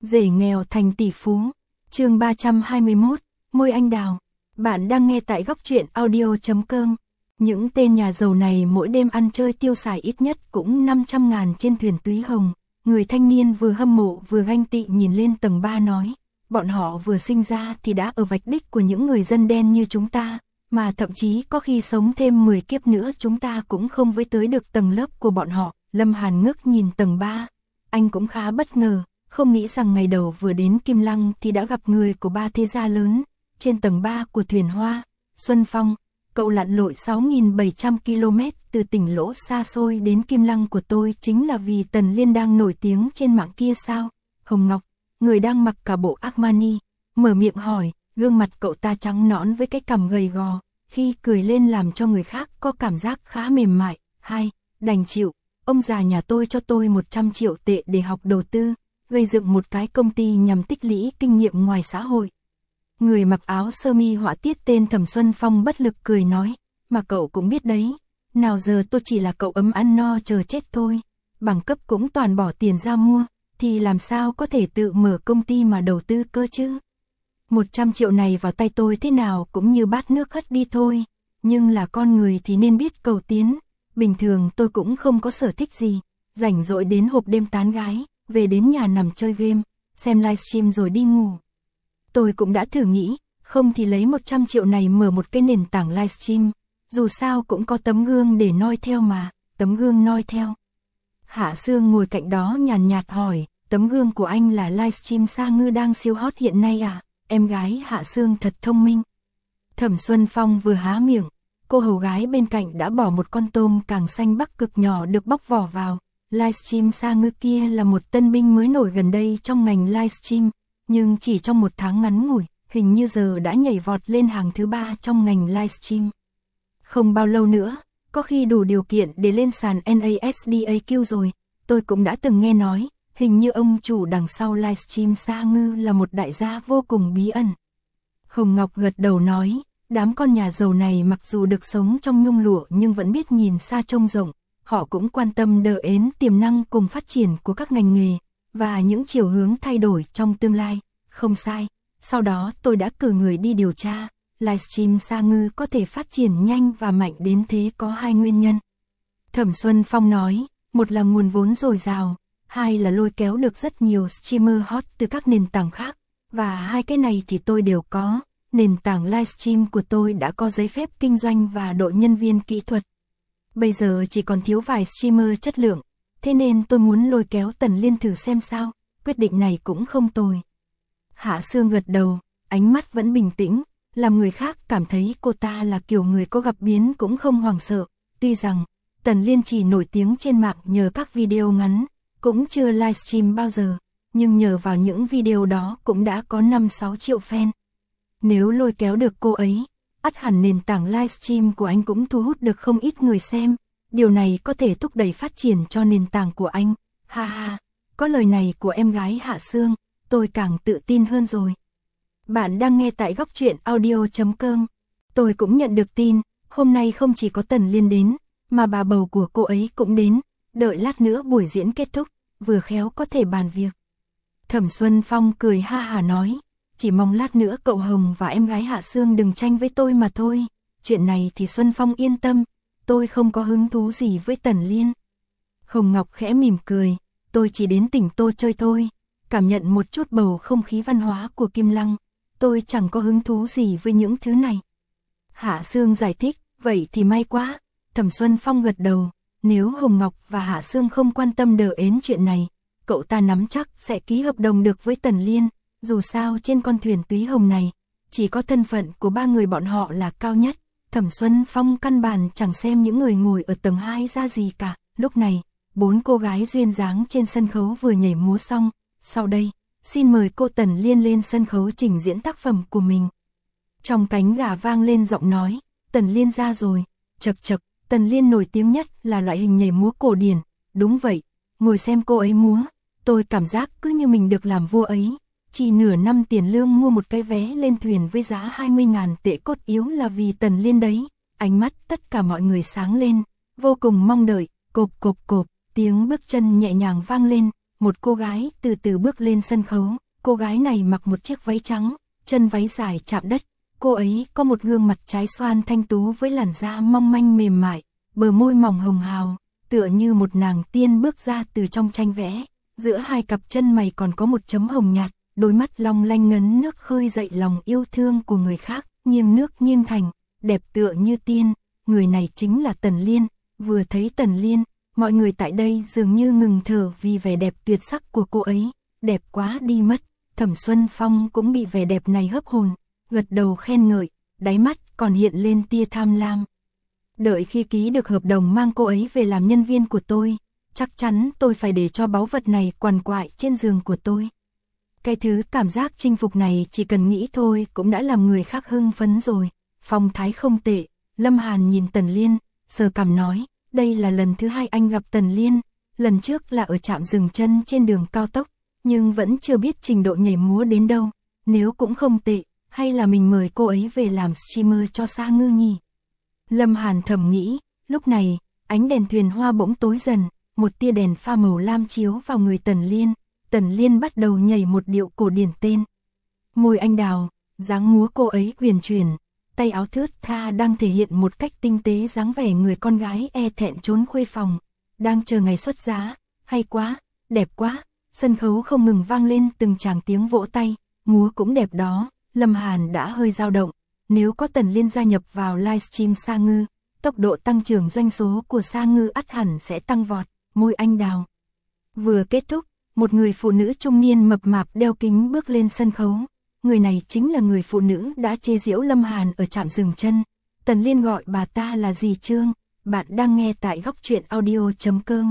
Rể nghèo thành tỷ phú. Chương 321, Môi anh đào. Bạn đang nghe tại góc truyện audio.com. Những tên nhà giàu này mỗi đêm ăn chơi tiêu xài ít nhất cũng 500.000 trên thuyền Túy Hồng. Người thanh niên vừa hâm mộ vừa ganh tị nhìn lên tầng 3 nói, bọn họ vừa sinh ra thì đã ở vạch đích của những người dân đen như chúng ta, mà thậm chí có khi sống thêm 10 kiếp nữa chúng ta cũng không với tới được tầng lớp của bọn họ. Lâm Hàn ngước nhìn tầng 3, anh cũng khá bất ngờ, không nghĩ rằng ngày đầu vừa đến Kim Lăng thì đã gặp người của ba thế gia lớn. Trên tầng 3 của thuyền Hoa, Xuân Phong, cậu lặn lội 6.700 km từ tỉnh Lỗ xa xôi đến Kim Lăng của tôi chính là vì Tần Liên đang nổi tiếng trên mạng kia sao? Hồng Ngọc, người đang mặc cả bộ Armani, mở miệng hỏi, gương mặt cậu ta trắng nõn với cái cằm gầy gò, khi cười lên làm cho người khác có cảm giác khá mềm mại. Đành chịu, ông già nhà tôi cho tôi 100 triệu tệ để học đầu tư, gây dựng một cái công ty nhằm tích lũy kinh nghiệm ngoài xã hội. Người mặc áo sơ mi họa tiết tên Thẩm Xuân Phong bất lực cười nói, mà cậu cũng biết đấy, nào giờ tôi chỉ là cậu ấm ăn no chờ chết thôi, bằng cấp cũng toàn bỏ tiền ra mua, thì làm sao có thể tự mở công ty mà đầu tư cơ chứ. 100 triệu này vào tay tôi thế nào cũng như bát nước hất đi thôi, nhưng là con người thì nên biết cầu tiến, bình thường tôi cũng không có sở thích gì, rảnh rỗi đến hộp đêm tán gái, về đến nhà nằm chơi game, xem livestream rồi đi ngủ. Tôi cũng đã thử nghĩ, không thì lấy 100 triệu này mở một cái nền tảng livestream, dù sao cũng có tấm gương để noi theo mà, tấm gương noi theo. Hạ Sương ngồi cạnh đó nhàn nhạt hỏi, tấm gương của anh là livestream Sa Ngư đang siêu hot hiện nay à? Em gái Hạ Sương thật thông minh. Thẩm Xuân Phong vừa há miệng, cô hầu gái bên cạnh đã bỏ một con tôm càng xanh bắc cực nhỏ được bóc vỏ vào. Livestream Sa Ngư kia là một tân binh mới nổi gần đây trong ngành livestream, nhưng chỉ trong một tháng ngắn ngủi, hình như giờ đã nhảy vọt lên hàng thứ 3 trong ngành livestream. Không bao lâu nữa, có khi đủ điều kiện để lên sàn NASDAQ rồi, tôi cũng đã từng nghe nói, hình như ông chủ đằng sau livestream Sa Ngư là một đại gia vô cùng bí ẩn. Hồng Ngọc gật đầu nói, đám con nhà giàu này mặc dù được sống trong nhung lụa nhưng vẫn biết nhìn xa trông rộng, họ cũng quan tâm đỡ ến tiềm năng cùng phát triển của các ngành nghề, và những chiều hướng thay đổi trong tương lai. Không sai, sau đó tôi đã cử người đi điều tra, livestream Sa Ngư có thể phát triển nhanh và mạnh đến thế có 2 nguyên nhân. Thẩm Xuân Phong nói, một là nguồn vốn dồi dào, 2 là lôi kéo được rất nhiều streamer hot từ các nền tảng khác, và 2 cái này thì tôi đều có. Nền tảng livestream của tôi đã có giấy phép kinh doanh và đội nhân viên kỹ thuật. Bây giờ chỉ còn thiếu vài streamer chất lượng, thế nên tôi muốn lôi kéo Tần Liên thử xem sao, quyết định này cũng không tồi. Hạ Sương gật đầu, ánh mắt vẫn bình tĩnh, làm người khác cảm thấy cô ta là kiểu người có gặp biến cũng không hoảng sợ. Tuy rằng, Tần Liên chỉ nổi tiếng trên mạng nhờ các video ngắn, cũng chưa livestream bao giờ, nhưng nhờ vào những video đó cũng đã có 5-6 triệu fan. Nếu lôi kéo được cô ấy, ắt hẳn nền tảng livestream của anh cũng thu hút được không ít người xem, điều này có thể thúc đẩy phát triển cho nền tảng của anh. Có lời này của em gái Hạ Sương, tôi càng tự tin hơn rồi. Bạn đang nghe tại góc truyện audio.com. Tôi cũng nhận được tin, hôm nay không chỉ có Tần Liên đến, mà bà bầu của cô ấy cũng đến, đợi lát nữa buổi diễn kết thúc, vừa khéo có thể bàn việc. Thẩm Xuân Phong cười ha hả nói, chỉ mong lát nữa cậu Hồng và em gái Hạ Sương đừng tranh với tôi mà thôi, chuyện này thì Xuân Phong yên tâm, tôi không có hứng thú gì với Tần Liên. Hồng Ngọc khẽ mỉm cười, tôi chỉ đến tỉnh Tô chơi thôi, cảm nhận một chút bầu không khí văn hóa của Kim Lăng, tôi chẳng có hứng thú gì với những thứ này. Hạ Sương giải thích, vậy thì may quá. Thẩm Xuân Phong gật đầu, nếu Hồng Ngọc và Hạ Sương không quan tâm đờ ến chuyện này, cậu ta nắm chắc sẽ ký hợp đồng được với Tần Liên, dù sao trên con thuyền Túy Hồng này, chỉ có thân phận của 3 người bọn họ là cao nhất. Thẩm Xuân Phong căn bản chẳng xem những người ngồi ở tầng 2 ra gì cả. Lúc này, 4 cô gái duyên dáng trên sân khấu vừa nhảy múa xong, sau đây, xin mời cô Tần Liên lên sân khấu trình diễn tác phẩm của mình. Trong cánh gà vang lên giọng nói, Tần Liên ra rồi, chậc chậc, Tần Liên nổi tiếng nhất là loại hình nhảy múa cổ điển, đúng vậy, ngồi xem cô ấy múa, tôi cảm giác cứ như mình được làm vua ấy, chỉ nửa năm tiền lương mua một cái vé lên thuyền với giá 20.000 tệ cốt yếu là vì Tần Liên đấy. Ánh mắt tất cả mọi người sáng lên, vô cùng mong đợi, cộp cộp cộp, tiếng bước chân nhẹ nhàng vang lên, một cô gái từ từ bước lên sân khấu. Cô gái này mặc một chiếc váy trắng, chân váy dài chạm đất. Cô ấy có một gương mặt trái xoan thanh tú với làn da mong manh mềm mại, bờ môi mỏng hồng hào, tựa như một nàng tiên bước ra từ trong tranh vẽ. Giữa hai cặp chân mày còn có một chấm hồng nhạt, đôi mắt long lanh ngấn nước khơi dậy lòng yêu thương của người khác, nghiêng nước nghiêng thành, đẹp tựa như tiên. Người này chính là Tần Liên. Vừa thấy Tần Liên, mọi người tại đây dường như ngừng thở vì vẻ đẹp tuyệt sắc của cô ấy, đẹp quá đi mất. Thẩm Xuân Phong cũng bị vẻ đẹp này hấp hồn, gật đầu khen ngợi, đáy mắt còn hiện lên tia tham lam. Đợi khi ký được hợp đồng mang cô ấy về làm nhân viên của tôi, chắc chắn tôi phải để cho báu vật này quằn quại trên giường của tôi. Cái thứ cảm giác chinh phục này chỉ cần nghĩ thôi cũng đã làm người khác hưng phấn rồi. Phong thái không tệ. Lâm Hàn nhìn Tần Liên, sờ cằm nói, đây là lần thứ 2 anh gặp Tần Liên, lần trước là ở trạm dừng chân trên đường cao tốc, nhưng vẫn chưa biết trình độ nhảy múa đến đâu, nếu cũng không tệ, hay là mình mời cô ấy về làm streamer cho Sa Ngư nhỉ? Lâm Hàn thầm nghĩ. Lúc này, ánh đèn thuyền hoa bỗng tối dần, một tia đèn pha màu lam chiếu vào người Tần Liên. Tần Liên bắt đầu nhảy một điệu cổ điển tên Môi Anh Đào. Dáng múa cô ấy huyền chuyển, tay áo thướt tha đang thể hiện một cách tinh tế dáng vẻ người con gái e thẹn trốn khuê phòng, đang chờ ngày xuất giá. Hay quá, đẹp quá. Sân khấu không ngừng vang lên từng tràng tiếng vỗ tay, múa cũng đẹp đó. Lâm Hàn đã hơi dao động, nếu có Tần Liên gia nhập vào livestream Sa Ngư, tốc độ tăng trưởng doanh số của Sa Ngư ắt hẳn sẽ tăng vọt. Môi Anh Đào vừa kết thúc, một người phụ nữ trung niên mập mạp đeo kính bước lên sân khấu. Người này chính là người phụ nữ đã chê giễu Lâm Hàn ở trạm dừng chân. Tần Liên gọi bà ta là dì Trương. Bạn đang nghe tại Góc Truyện Audio.com.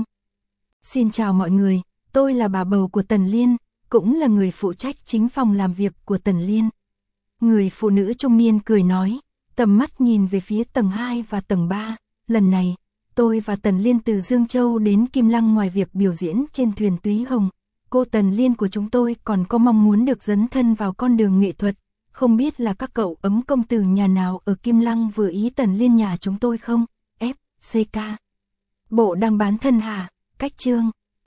Xin chào mọi người, tôi là bà bầu của Tần Liên, cũng là người phụ trách chính phòng làm việc của Tần Liên. Người phụ nữ trung niên cười nói, tầm mắt nhìn về phía tầng 2 và tầng 3. Lần này, tôi và Tần Liên từ Dương Châu đến Kim Lăng, ngoài việc biểu diễn trên thuyền Túy Hồng, cô Tần Liên của chúng tôi còn có mong muốn được dấn thân vào con đường nghệ thuật. Không biết là các cậu ấm công tử nhà nào ở Kim Lăng vừa ý Tần Liên nhà chúng tôi không? FCK. Bộ đang bán thân hả? Cách chương.